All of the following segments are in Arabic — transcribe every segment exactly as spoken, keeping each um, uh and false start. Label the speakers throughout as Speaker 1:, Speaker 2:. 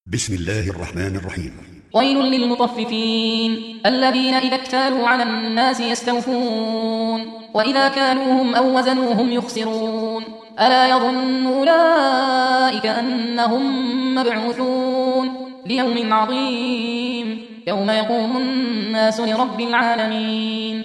Speaker 1: بسم الله الرحمن الرحيم.
Speaker 2: ويل للمطففين الذين إذا اكتالوا على الناس يستوفون وإذا كالوهم أو وزنوهم يخسرون ألا يظن أولئك أنهم مبعوثون ليوم عظيم يوم يقوم الناس لرب العالمين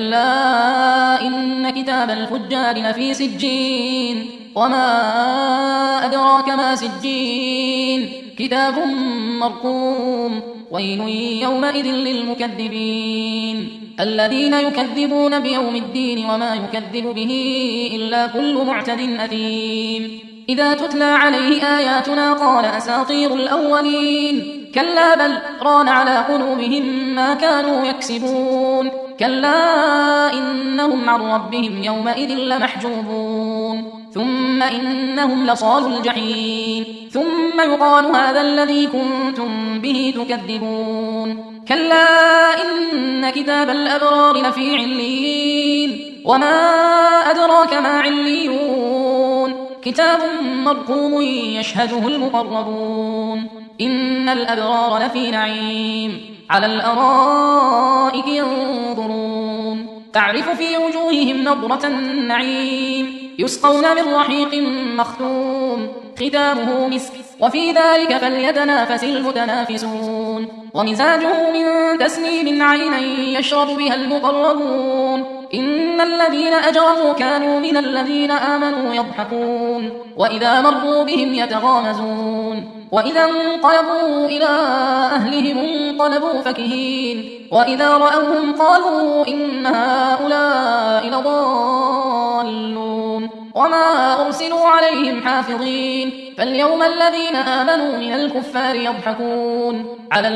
Speaker 2: كلا إن كتاب الفجار لفي سجين وما أدراك ما سجين كتاب مرقوم ويل يومئذ للمكذبين الذين يكذبون بيوم الدين وما يكذب به إلا كل معتد أثيم إذا تتلى عليه آياتنا قال أساطير الأولين كلا بل ران على قلوبهم ما كانوا يكسبون كلا إنهم عن ربهم يومئذ لمحجوبون ثم إنهم لصالوا الجحيم ثم يقال هذا الذي كنتم به تكذبون كلا إن كتاب الأبرار لفي عليين وما أدراك ما عليون كتاب مرقوم يشهده المقربون إن الأبرار لفي نعيم على الأرائك ينظرون تعرف في وجوههم نضرة النعيم يسقون من رحيق مختوم ختامه مسك وفي ذلك فليتنافس المتنافسون ومزاجه من تسنيم عينا يشرب بها المقربون إن الذين أجرموا كانوا من الذين آمنوا يضحكون وإذا مروا بهم يتغامزون وإذا انقلبوا إلى أهلهم انقلبوا فكهين وإذا رأوهم قالوا إن هؤلاء لضالون وما أرسلوا عليهم حافظين فاليوم الذين آمنوا من الكفار يضحكون على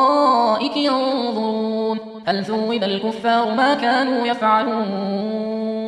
Speaker 2: الأرائك ينظرون هل ثوب الكفار ما كانوا يفعلون